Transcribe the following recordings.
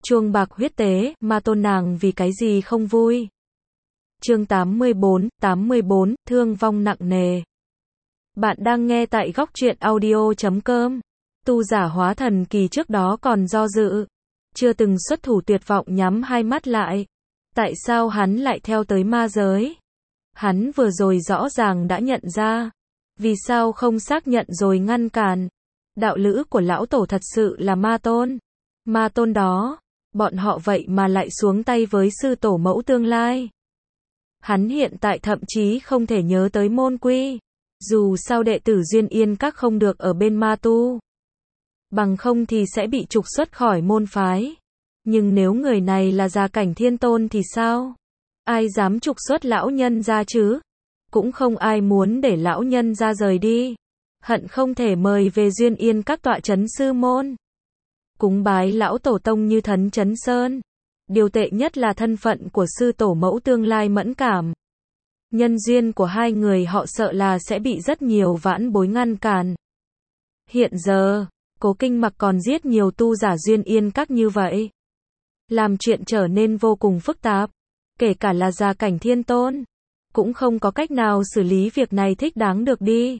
chuông bạc huyết tế, ma tôn nàng vì cái gì không vui. Chương 84, thương vong nặng nề. Bạn đang nghe tại góc truyện audio.com. Tu giả hóa thần kỳ trước đó còn do dự, chưa từng xuất thủ, tuyệt vọng nhắm hai mắt lại. Tại sao hắn lại theo tới ma giới? Hắn vừa rồi rõ ràng đã nhận ra. Vì sao không xác nhận rồi ngăn cản? Đạo lữ của lão tổ thật sự là ma tôn. Ma tôn đó, bọn họ vậy mà lại xuống tay với sư tổ mẫu tương lai. Hắn hiện tại thậm chí không thể nhớ tới môn quy. Dù sao đệ tử Duyên Yên Các không được ở bên ma tu. Bằng không thì sẽ bị trục xuất khỏi môn phái. Nhưng nếu người này là Gia Cảnh Thiên Tôn thì sao? Ai dám trục xuất lão nhân ra chứ? Cũng không ai muốn để lão nhân ra rời đi. Hận không thể mời về Duyên Yên Các tọa trấn sư môn. Cúng bái lão tổ tông như Thấn Chấn Sơn. Điều tệ nhất là thân phận của sư tổ mẫu tương lai mẫn cảm. Nhân duyên của hai người họ sợ là sẽ bị rất nhiều vãn bối ngăn cản. Hiện giờ, Cố Kinh Mặc còn giết nhiều tu giả Duyên Yên Các như vậy. Làm chuyện trở nên vô cùng phức tạp. Kể cả là Gia Cảnh Thiên Tôn, cũng không có cách nào xử lý việc này thích đáng được đi.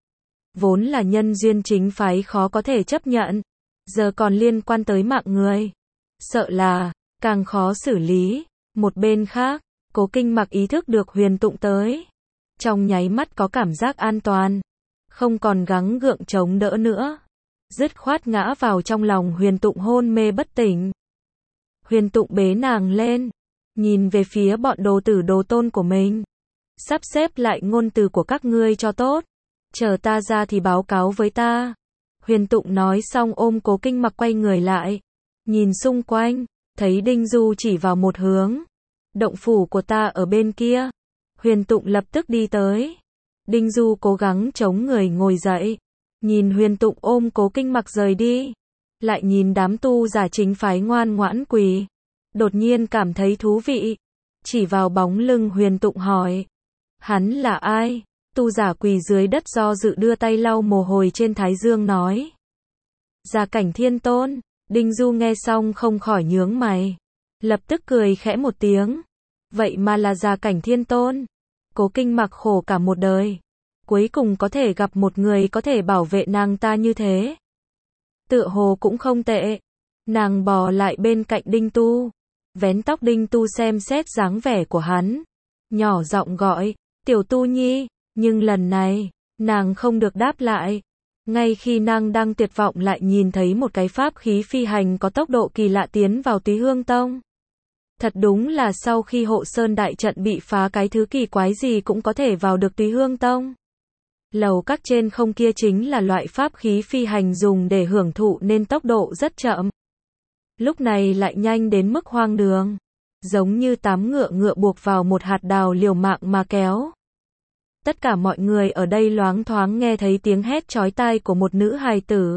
Vốn là nhân duyên chính phái khó có thể chấp nhận. Giờ còn liên quan tới mạng người. Sợ là càng khó xử lý. Một bên khác, Cố Kinh Mặc ý thức được Huyền Tụng tới. Trong nháy mắt có cảm giác an toàn. Không còn gắng gượng chống đỡ nữa. Dứt khoát ngã vào trong lòng Huyền Tụng hôn mê bất tỉnh. Huyền Tụng bế nàng lên. Nhìn về phía bọn đồ tử đồ tôn của mình. Sắp xếp lại ngôn từ của các ngươi cho tốt. Chờ ta ra thì báo cáo với ta. Huyền Tụng nói xong ôm Cố Kinh Mặc quay người lại. Nhìn xung quanh, thấy Đinh Du chỉ vào một hướng. Động phủ của ta ở bên kia. Huyền Tụng lập tức đi tới. Đinh Du cố gắng chống người ngồi dậy. Nhìn Huyền Tụng ôm Cố Kinh Mặc rời đi. Lại nhìn đám tu giả chính phái ngoan ngoãn quỳ. Đột nhiên cảm thấy thú vị. Chỉ vào bóng lưng Huyền Tụng hỏi. Hắn là ai? Tu giả quỳ dưới đất do dự đưa tay lau mồ hôi trên thái dương nói. Gia Cảnh Thiên Tôn. Đinh Du nghe xong không khỏi nhướng mày. Lập tức cười khẽ một tiếng. Vậy mà là Gia Cảnh Thiên Tôn. Cố Kinh Mặc khổ cả một đời. Cuối cùng có thể gặp một người có thể bảo vệ nàng ta như thế. Tựa hồ cũng không tệ. Nàng bò lại bên cạnh Đinh Tu. Vén tóc Đinh Tu xem xét dáng vẻ của hắn. Nhỏ giọng gọi. Tiểu Tu Nhi. Nhưng lần này, nàng không được đáp lại. Ngay khi nàng đang tuyệt vọng lại nhìn thấy một cái pháp khí phi hành có tốc độ kỳ lạ tiến vào Túy Hương Tông. Thật đúng là sau khi Hộ Sơn đại trận bị phá cái thứ kỳ quái gì cũng có thể vào được Túy Hương Tông. Lầu các trên không kia chính là loại pháp khí phi hành dùng để hưởng thụ nên tốc độ rất chậm. Lúc này lại nhanh đến mức hoang đường. Giống như 8 ngựa buộc vào một hạt đào liều mạng mà kéo. Tất cả mọi người ở đây loáng thoáng nghe thấy tiếng hét chói tai của một nữ hài tử.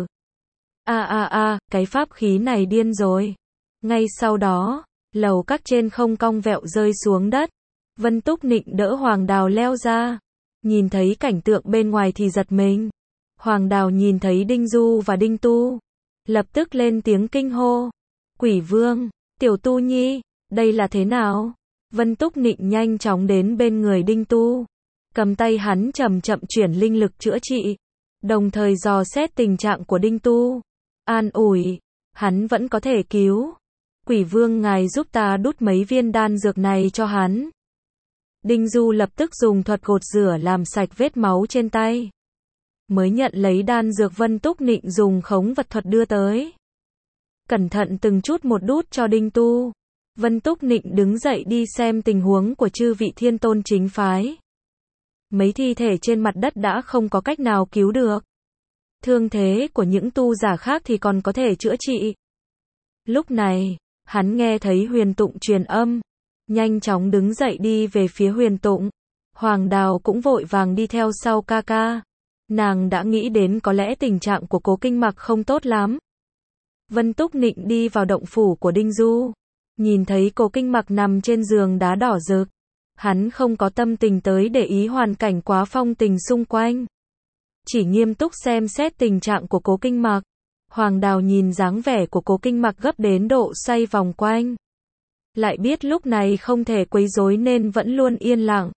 Cái pháp khí này điên rồi. Ngay sau đó, lầu các trên không cong vẹo rơi xuống đất. Vân Túc Nịnh đỡ Hoàng Đào leo ra. Nhìn thấy cảnh tượng bên ngoài thì giật mình. Hoàng Đào nhìn thấy Đinh Du và Đinh Tu. Lập tức lên tiếng kinh hô. Quỷ Vương, Tiểu Tu Nhi, đây là thế nào? Vân Túc Nịnh nhanh chóng đến bên người Đinh Tu. Cầm tay hắn chậm chậm chuyển linh lực chữa trị. Đồng thời dò xét tình trạng của Đinh Tu. An ủi. Hắn vẫn có thể cứu. Quỷ Vương ngài giúp ta đút mấy viên đan dược này cho hắn. Đinh Du lập tức dùng thuật gột rửa làm sạch vết máu trên tay. Mới nhận lấy đan dược Vân Túc Nịnh dùng khống vật thuật đưa tới. Cẩn thận từng chút một đút cho Đinh Tu. Vân Túc Nịnh đứng dậy đi xem tình huống của chư vị thiên tôn chính phái. Mấy thi thể trên mặt đất đã không có cách nào cứu được. Thương thế của những tu giả khác thì còn có thể chữa trị. Lúc này, hắn nghe thấy Huyền Tụng truyền âm. Nhanh chóng đứng dậy đi về phía Huyền Tụng. Hoàng Đào cũng vội vàng đi theo sau ca ca. Nàng đã nghĩ đến có lẽ tình trạng của Cố Kinh Mặc không tốt lắm. Vân Túc Nịnh đi vào động phủ của Đinh Du. Nhìn thấy Cố Kinh Mặc nằm trên giường đá đỏ rực. Hắn không có tâm tình tới để ý hoàn cảnh quá phong tình xung quanh. Chỉ nghiêm túc xem xét tình trạng của Cố Kinh Mặc. Hoàng Đào nhìn dáng vẻ của Cố Kinh Mặc gấp đến độ xoay vòng quanh. Lại biết lúc này không thể quấy rối nên vẫn luôn yên lặng.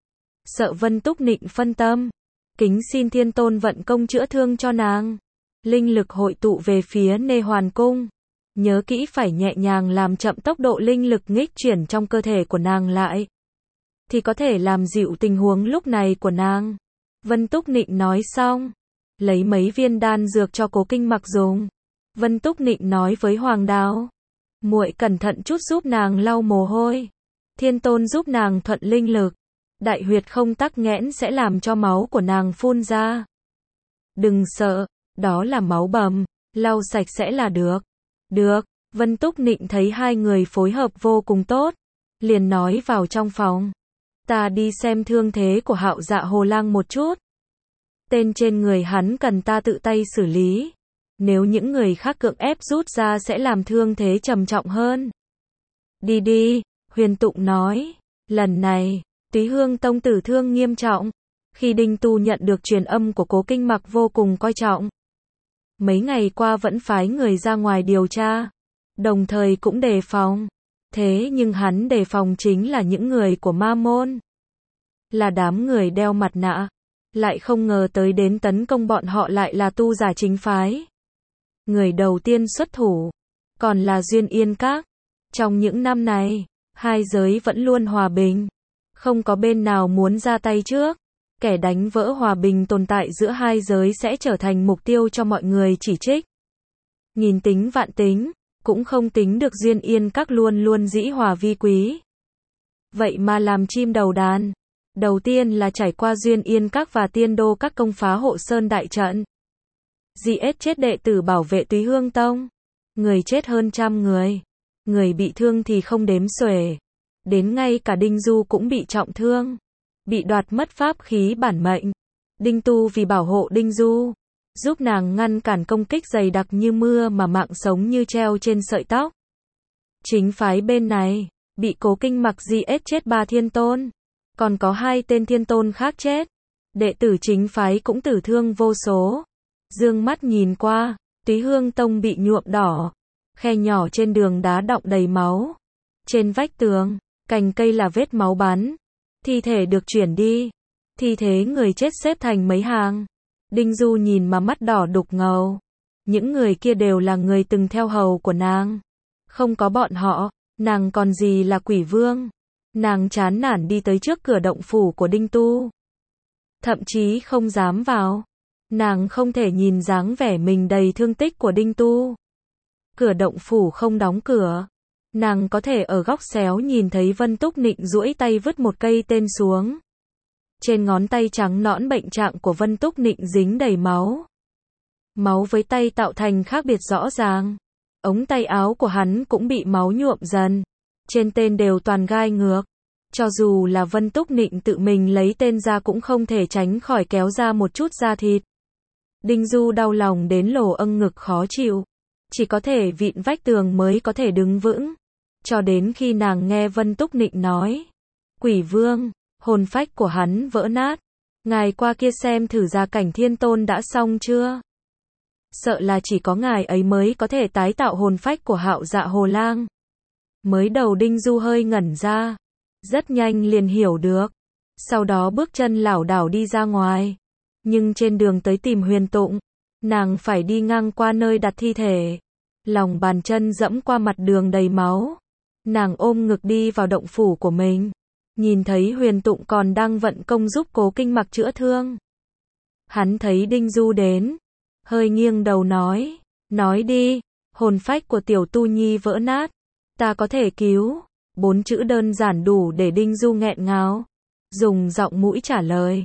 Sợ Vân Túc Nịnh phân tâm. Kính xin Thiên Tôn vận công chữa thương cho nàng. Linh lực hội tụ về phía Nê Hoàn Cung. Nhớ kỹ phải nhẹ nhàng làm chậm tốc độ linh lực nghích chuyển trong cơ thể của nàng lại. Thì có thể làm dịu tình huống lúc này của nàng. Vân Túc Nịnh nói xong. Lấy mấy viên đan dược cho Cố Kinh Mặc dùng. Vân Túc Nịnh nói với Hoàng Đào. Muội cẩn thận chút giúp nàng lau mồ hôi. Thiên Tôn giúp nàng thuận linh lực. Đại huyệt không tắc nghẽn sẽ làm cho máu của nàng phun ra. Đừng sợ, đó là máu bầm, lau sạch sẽ là được. Được, Vân Túc Nịnh thấy hai người phối hợp vô cùng tốt. Liền nói vào trong phòng. Ta đi xem thương thế của Hạo Dạ Hồ Lang một chút. Tên trên người hắn cần ta tự tay xử lý. Nếu những người khác cưỡng ép rút ra sẽ làm thương thế trầm trọng hơn. Đi đi, Huyền Tụng nói. Lần này, Túy Hương Tông tử thương nghiêm trọng. Khi Đinh Tu nhận được truyền âm của Cố Kinh Mặc vô cùng coi trọng. Mấy ngày qua vẫn phái người ra ngoài điều tra. Đồng thời cũng đề phòng. Thế nhưng hắn đề phòng chính là những người của Ma Môn. Là đám người đeo mặt nạ. Lại không ngờ tới đến tấn công bọn họ lại là tu giả chính phái. Người đầu tiên xuất thủ. Còn là Duyên Yên Các. Trong những năm này, hai giới vẫn luôn hòa bình. Không có bên nào muốn ra tay trước. Kẻ đánh vỡ hòa bình tồn tại giữa hai giới sẽ trở thành mục tiêu cho mọi người chỉ trích. Nghìn tính vạn tính, cũng không tính được Duyên Yên Các luôn luôn dĩ hòa vi quý. Vậy mà làm chim đầu đàn. Đầu tiên là trải qua Duyên Yên Các và Tiên Đô Các công phá Hộ Sơn đại trận. Giết chết đệ tử bảo vệ Túy Hương Tông. Người chết hơn 100 người. Người bị thương thì không đếm xuể. Đến ngay cả Đinh Du cũng bị trọng thương. Bị đoạt mất pháp khí bản mệnh. Đinh Tu vì bảo hộ Đinh Du, giúp nàng ngăn cản công kích dày đặc như mưa mà mạng sống như treo trên sợi tóc. Chính phái bên này, bị Cố Kinh Mặc giết chết 3 thiên tôn. Còn có 2 tên thiên tôn khác chết. Đệ tử chính phái cũng tử thương vô số. Dương mắt nhìn qua, Túy Hương Tông bị nhuộm đỏ. Khe nhỏ trên đường đá đọng đầy máu. Trên vách tường, cành cây là vết máu bắn. Thi thể được chuyển đi. Thi thể người chết xếp thành mấy hàng. Đinh Du nhìn mà mắt đỏ đục ngầu. Những người kia đều là người từng theo hầu của nàng. Không có bọn họ, nàng còn gì là quỷ vương. Nàng chán nản đi tới trước cửa động phủ của Đinh Tu. Thậm chí không dám vào. Nàng không thể nhìn dáng vẻ mình đầy thương tích của Đinh Tu. Cửa động phủ không đóng cửa. Nàng có thể ở góc xéo nhìn thấy Vân Túc Nịnh duỗi tay vứt một cây tên xuống. Trên ngón tay trắng nõn bệnh trạng của Vân Túc Nịnh dính đầy máu. Máu với tay tạo thành khác biệt rõ ràng. Ống tay áo của hắn cũng bị máu nhuộm dần. Trên tên đều toàn gai ngược. Cho dù là Vân Túc Nịnh tự mình lấy tên ra cũng không thể tránh khỏi kéo ra một chút da thịt. Đinh Du đau lòng đến lồ âng ngực khó chịu. Chỉ có thể vịn vách tường mới có thể đứng vững. Cho đến khi nàng nghe Vân Túc Nịnh nói. Quỷ vương, hồn phách của hắn vỡ nát. Ngài qua kia xem thử gia cảnh thiên tôn đã xong chưa? Sợ là chỉ có ngài ấy mới có thể tái tạo hồn phách của Hạo Dạ Hồ Lang. Mới đầu Đinh Du hơi ngẩn ra. Rất nhanh liền hiểu được. Sau đó bước chân lảo đảo đi ra ngoài. Nhưng trên đường tới tìm Huyền Tụng, nàng phải đi ngang qua nơi đặt thi thể. Lòng bàn chân dẫm qua mặt đường đầy máu. Nàng ôm ngực đi vào động phủ của mình. Nhìn thấy Huyền Tụng còn đang vận công giúp Cố Kinh Mặc chữa thương. Hắn thấy Đinh Du đến. Hơi nghiêng đầu nói. Nói đi, hồn phách của tiểu tu nhi vỡ nát. Ta có thể cứu. 4 chữ đơn giản đủ để Đinh Du nghẹn ngào. Dùng giọng mũi trả lời.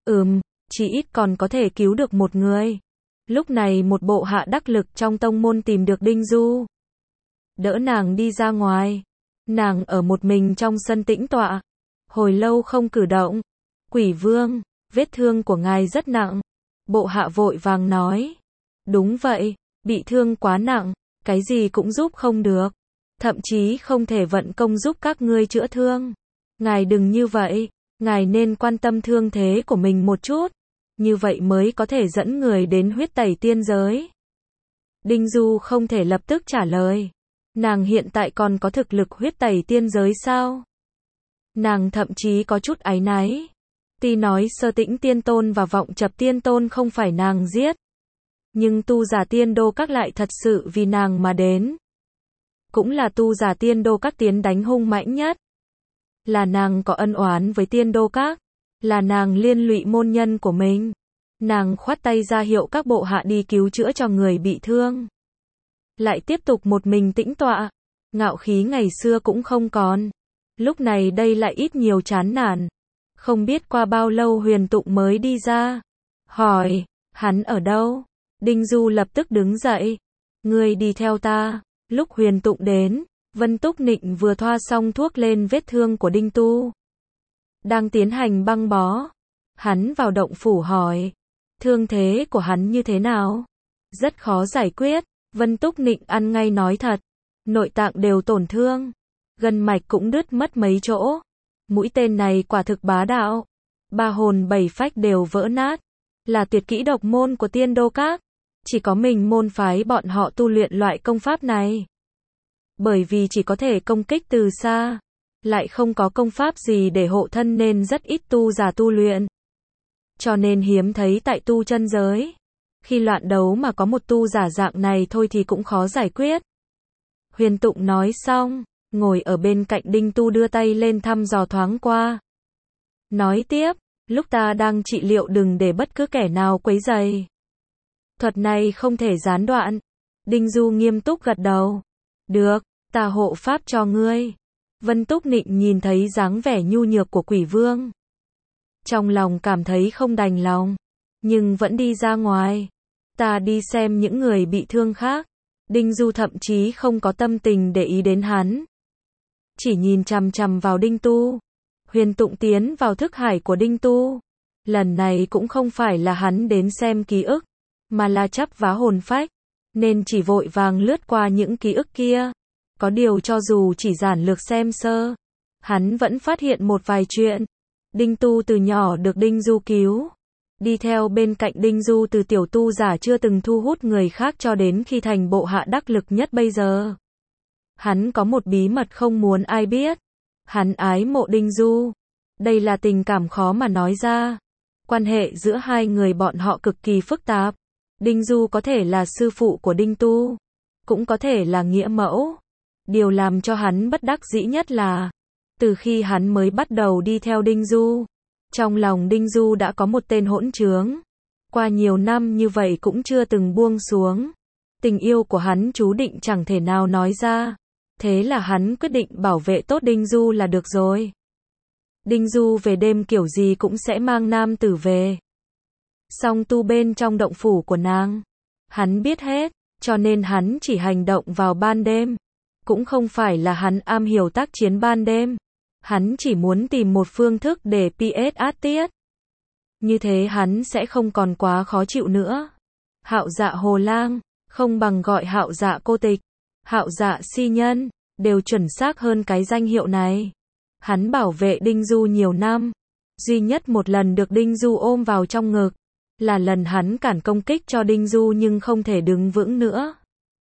Chỉ ít còn có thể cứu được một người. Lúc này một bộ hạ đắc lực trong tông môn tìm được Đinh Du. Đỡ nàng đi ra ngoài. Nàng ở một mình trong sân tĩnh tọa. Hồi lâu không cử động. Quỷ vương, vết thương của ngài rất nặng. Bộ hạ vội vàng nói. Đúng vậy, bị thương quá nặng, cái gì cũng giúp không được. Thậm chí không thể vận công giúp các ngươi chữa thương. Ngài đừng như vậy, ngài nên quan tâm thương thế của mình một chút. Như vậy mới có thể dẫn người đến huyết tẩy tiên giới. Đinh Du không thể lập tức trả lời. Nàng hiện tại còn có thực lực huyết tẩy tiên giới sao? Nàng thậm chí có chút áy náy. Tuy nói Sơ Tĩnh Tiên Tôn và Vọng Chập Tiên Tôn không phải nàng giết, nhưng tu giả Tiên Đô Các lại thật sự vì nàng mà đến. Cũng là tu giả Tiên Đô Các tiến đánh hung mãnh nhất. Là nàng có ân oán với Tiên Đô Các, là nàng liên lụy môn nhân của mình. Nàng khoát tay ra hiệu các bộ hạ đi cứu chữa cho người bị thương. Lại tiếp tục một mình tĩnh tọa. Ngạo khí ngày xưa cũng không còn. Lúc này đây lại ít nhiều chán nản. Không biết qua bao lâu Huyền Tụng mới đi ra. Hỏi, hắn ở đâu? Đinh Du lập tức đứng dậy. Ngươi đi theo ta. Lúc Huyền Tụng đến, Vân Túc Nịnh vừa thoa xong thuốc lên vết thương của Đinh Tu. Đang tiến hành băng bó. Hắn vào động phủ hỏi. Thương thế của hắn như thế nào? Rất khó giải quyết. Vân Túc Nịnh ăn ngay nói thật. Nội tạng đều tổn thương. Gân mạch cũng đứt mất mấy chỗ. Mũi tên này quả thực bá đạo. Ba hồn bảy phách đều vỡ nát. Là tuyệt kỹ độc môn của Tiên Đô Các. Chỉ có mình môn phái bọn họ tu luyện loại công pháp này. Bởi vì chỉ có thể công kích từ xa. Lại không có công pháp gì để hộ thân nên rất ít tu giả tu luyện. Cho nên hiếm thấy tại tu chân giới. Khi loạn đấu mà có một tu giả dạng này thôi thì cũng khó giải quyết. Huyền Tụng nói xong, ngồi ở bên cạnh Đinh Tu đưa tay lên thăm dò thoáng qua. Nói tiếp, lúc ta đang trị liệu đừng để bất cứ kẻ nào quấy rầy. Thuật này không thể gián đoạn. Đinh Du nghiêm túc gật đầu. Được, ta hộ pháp cho ngươi. Vân Túc Nịnh nhìn thấy dáng vẻ nhu nhược của Quỷ Vương. Trong lòng cảm thấy không đành lòng, nhưng vẫn đi ra ngoài. Ta đi xem những người bị thương khác. Đinh Du thậm chí không có tâm tình để ý đến hắn. Chỉ nhìn chằm chằm vào Đinh Tu. Huyền Tụng tiến vào thức hải của Đinh Tu. Lần này cũng không phải là hắn đến xem ký ức, mà là chắp vá hồn phách, nên chỉ vội vàng lướt qua những ký ức kia. Có điều cho dù chỉ giản lược xem sơ, hắn vẫn phát hiện một vài chuyện. Đinh Tu từ nhỏ được Đinh Du cứu. Đi theo bên cạnh Đinh Du từ tiểu tu giả chưa từng thu hút người khác cho đến khi thành bộ hạ đắc lực nhất bây giờ. Hắn có một bí mật không muốn ai biết. Hắn ái mộ Đinh Du. Đây là tình cảm khó mà nói ra. Quan hệ giữa hai người bọn họ cực kỳ phức tạp. Đinh Du có thể là sư phụ của Đinh Tu, cũng có thể là nghĩa mẫu. Điều làm cho hắn bất đắc dĩ nhất là, từ khi hắn mới bắt đầu đi theo Đinh Du, trong lòng Đinh Du đã có một tên hỗn trướng. Qua nhiều năm như vậy cũng chưa từng buông xuống. Tình yêu của hắn chú định chẳng thể nào nói ra. Thế là hắn quyết định bảo vệ tốt Đinh Du là được rồi. Đinh Du về đêm kiểu gì cũng sẽ mang nam tử về. Song tu bên trong động phủ của nàng, hắn biết hết, cho nên hắn chỉ hành động vào ban đêm. Cũng không phải là hắn am hiểu tác chiến ban đêm. Hắn chỉ muốn tìm một phương thức để PS át tiết. Như thế hắn sẽ không còn quá khó chịu nữa. Hạo Dạ Hồ Lang, không bằng gọi Hạo Dạ Cô Tịch, Hạo Dạ Si Nhân, đều chuẩn xác hơn cái danh hiệu này. Hắn bảo vệ Đinh Du nhiều năm. Duy nhất một lần được Đinh Du ôm vào trong ngực, là lần hắn cản công kích cho Đinh Du nhưng không thể đứng vững nữa.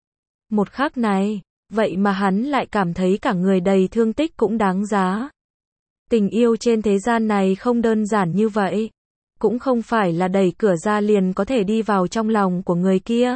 Một khắc này, vậy mà hắn lại cảm thấy cả người đầy thương tích cũng đáng giá. Tình yêu trên thế gian này không đơn giản như vậy. Cũng không phải là đẩy cửa ra liền có thể đi vào trong lòng của người kia.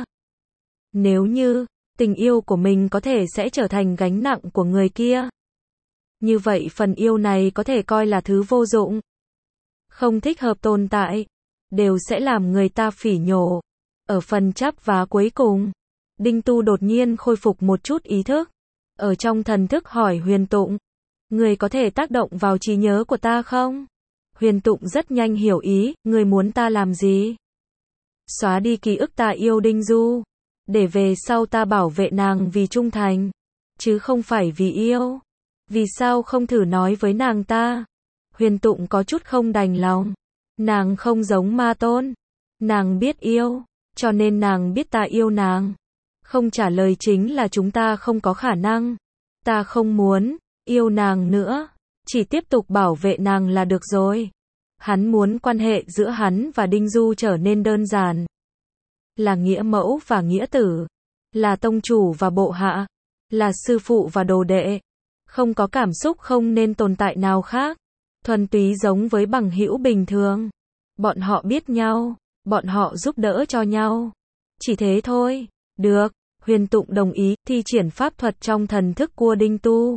Nếu như, tình yêu của mình có thể sẽ trở thành gánh nặng của người kia. Như vậy phần yêu này có thể coi là thứ vô dụng. Không thích hợp tồn tại. Đều sẽ làm người ta phỉ nhổ. Ở phần chắp vá cuối cùng, Đinh Tu đột nhiên khôi phục một chút ý thức. Ở trong thần thức hỏi Huyền Tụng. Người có thể tác động vào trí nhớ của ta không? Huyền Tụng rất nhanh hiểu ý. Người muốn ta làm gì? Xóa đi ký ức ta yêu Đinh Du. Để về sau ta bảo vệ nàng vì trung thành. Chứ không phải vì yêu. Vì sao không thử nói với nàng ta? Huyền Tụng có chút không đành lòng. Nàng không giống Ma Tôn. Nàng biết yêu. Cho nên nàng biết ta yêu nàng. Không trả lời chính là chúng ta không có khả năng. Ta không muốn yêu nàng nữa. Chỉ tiếp tục bảo vệ nàng là được rồi. Hắn muốn quan hệ giữa hắn và Đinh Du trở nên đơn giản. Là nghĩa mẫu và nghĩa tử. là tông chủ và bộ hạ, là sư phụ và đồ đệ. Không có cảm xúc, không nên tồn tại nào khác. Thuần túy giống với bằng hữu bình thường. Bọn họ biết nhau, bọn họ giúp đỡ cho nhau. Chỉ thế thôi. Được, Huyền Tụng đồng ý, thi triển pháp thuật trong thần thức của Đinh Tu.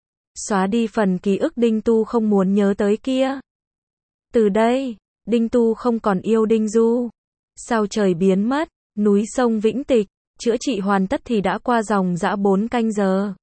Xóa đi phần ký ức Đinh Tu không muốn nhớ tới kia. Từ đây, Đinh Tu không còn yêu Đinh Du. Sao trời biến mất, núi sông vĩnh tịch, chữa trị hoàn tất thì đã qua dòng dã 4 canh giờ.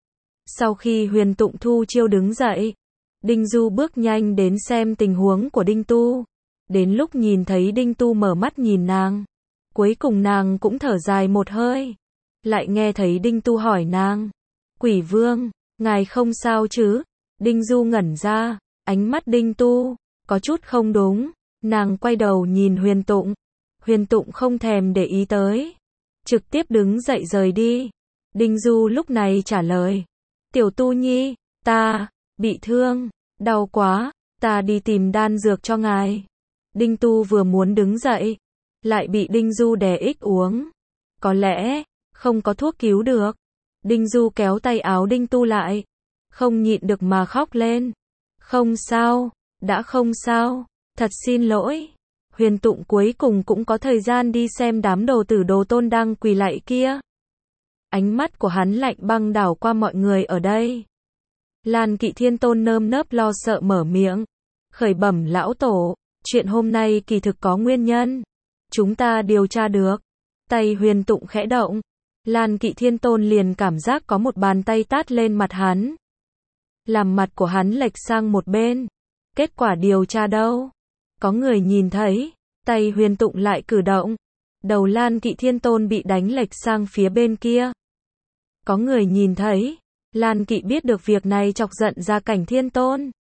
Sau khi Huyền Tụng thu chiêu đứng dậy, Đinh Du bước nhanh đến xem tình huống của Đinh Tu. Đến lúc nhìn thấy Đinh Tu mở mắt nhìn nàng, cuối cùng nàng cũng thở dài một hơi. Lại nghe thấy Đinh Tu hỏi nàng, Quỷ Vương, ngài không sao chứ? Đinh Du ngẩn ra, ánh mắt Đinh Tu có chút không đúng. Nàng quay đầu nhìn Huyền Tụng. Huyền Tụng không thèm để ý tới, trực tiếp đứng dậy rời đi. Đinh Du lúc này trả lời, Tiểu Tu Nhi, ta bị thương, đau quá, ta đi tìm đan dược cho ngài. Đinh Tu vừa muốn đứng dậy, lại bị Đinh Du đè ích uống. Có lẽ không có thuốc cứu được. Đinh Du kéo tay áo Đinh Tu lại, không nhịn được mà khóc lên. Không sao, đã không sao, thật xin lỗi. Huyền Tụng cuối cùng cũng có thời gian đi xem đám đồ tử đồ tôn đang quỳ lạy kia. Ánh mắt của hắn lạnh băng đảo qua mọi người ở đây. Lan Kỵ Thiên Tôn nơm nớp lo sợ mở miệng, khởi bẩm lão tổ, chuyện hôm nay kỳ thực có nguyên nhân. Chúng ta điều tra được. Tay Huyền Tụng khẽ động, Lan Kỵ Thiên Tôn liền cảm giác có một bàn tay tát lên mặt hắn. Làm mặt của hắn lệch sang một bên. Kết quả điều tra đâu? Có người nhìn thấy, tay Huyền Tụng lại cử động. Đầu Lan Kỵ Thiên Tôn bị đánh lệch sang phía bên kia. Có người nhìn thấy, Lan Kỵ biết được việc này chọc giận Gia Cảnh Thiên Tôn.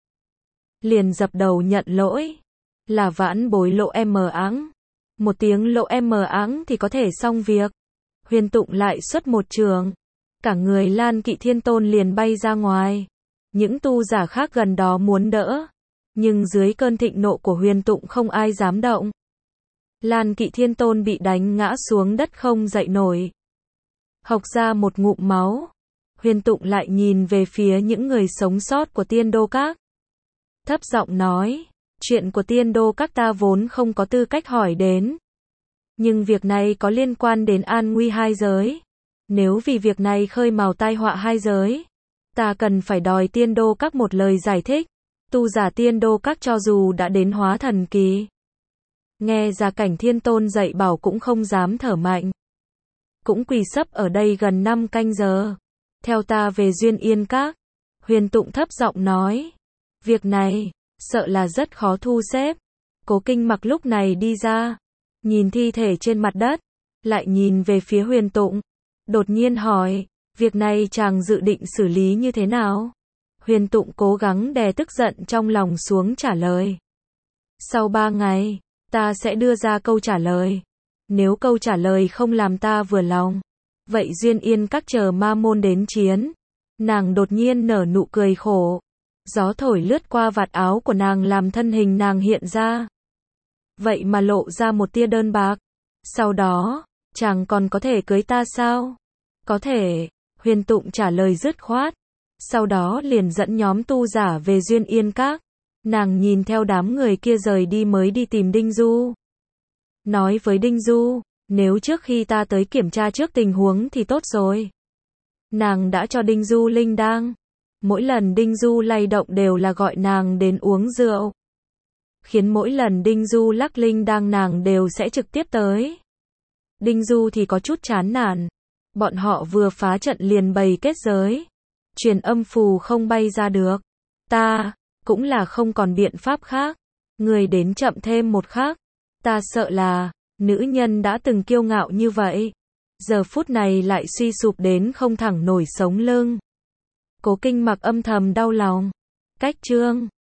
Liền dập đầu nhận lỗi. Là vãn bối lộ em mờ áng. Một tiếng lộ em mờ áng thì có thể xong việc. Huyền Tụng lại xuất một trường. Cả người Lan Kỵ Thiên Tôn liền bay ra ngoài. Những tu giả khác gần đó muốn đỡ. Nhưng dưới cơn thịnh nộ của Huyền Tụng không ai dám động. Lan Kỵ Thiên Tôn bị đánh ngã xuống đất không dậy nổi. Hộc ra một ngụm máu. Huyền Tụng lại nhìn về phía những người sống sót của Tiên Đô Các. Thấp giọng nói, chuyện của Tiên Đô Các ta vốn không có tư cách hỏi đến. Nhưng việc này có liên quan đến an nguy hai giới. Nếu vì việc này khơi mào tai họa hai giới, ta cần phải đòi Tiên Đô Các một lời giải thích. Tu giả Tiên Đô Các cho dù đã đến hóa thần kỳ, nghe Gia Cảnh Thiên Tôn dạy bảo cũng không dám thở mạnh. Cũng quỳ sấp ở đây gần 5 canh giờ. Theo ta về Duyên Yên Các. Huyền Tụng thấp giọng nói. Việc này, sợ là rất khó thu xếp. Cố Kinh Mặc lúc này đi ra, nhìn thi thể trên mặt đất, lại nhìn về phía Huyền Tụng. Đột nhiên hỏi, việc này chàng dự định xử lý như thế nào? Huyền Tụng cố gắng đè tức giận trong lòng xuống trả lời. Sau 3 ngày, ta sẽ đưa ra câu trả lời. Nếu câu trả lời không làm ta vừa lòng, vậy Duyên Yên Các chờ ma môn đến chiến. Nàng đột nhiên nở nụ cười khổ. Gió thổi lướt qua vạt áo của nàng làm thân hình nàng hiện ra. Vậy mà lộ ra một tia đơn bạc. Sau đó, chàng còn có thể cưới ta sao? Có thể, Huyền Tụng trả lời dứt khoát. Sau đó liền dẫn nhóm tu giả về Duyên Yên Các. Nàng nhìn theo đám người kia rời đi mới đi tìm Đinh Du. Nói với Đinh Du, nếu trước khi ta tới kiểm tra trước tình huống thì tốt rồi. Nàng đã cho Đinh Du linh đan. Mỗi lần Đinh Du lay động đều là gọi nàng đến uống rượu. Khiến mỗi lần Đinh Du lắc linh đan nàng đều sẽ trực tiếp tới. Đinh Du thì có chút chán nản. Bọn họ vừa phá trận liền bày kết giới. Truyền âm phù không bay ra được. Ta, cũng là không còn biện pháp khác. Người đến chậm thêm một khắc. Ta sợ là, nữ nhân đã từng kiêu ngạo như vậy. Giờ phút này lại suy sụp đến không thẳng nổi sống lưng. Cố Kinh Mặc âm thầm đau lòng. Cách chương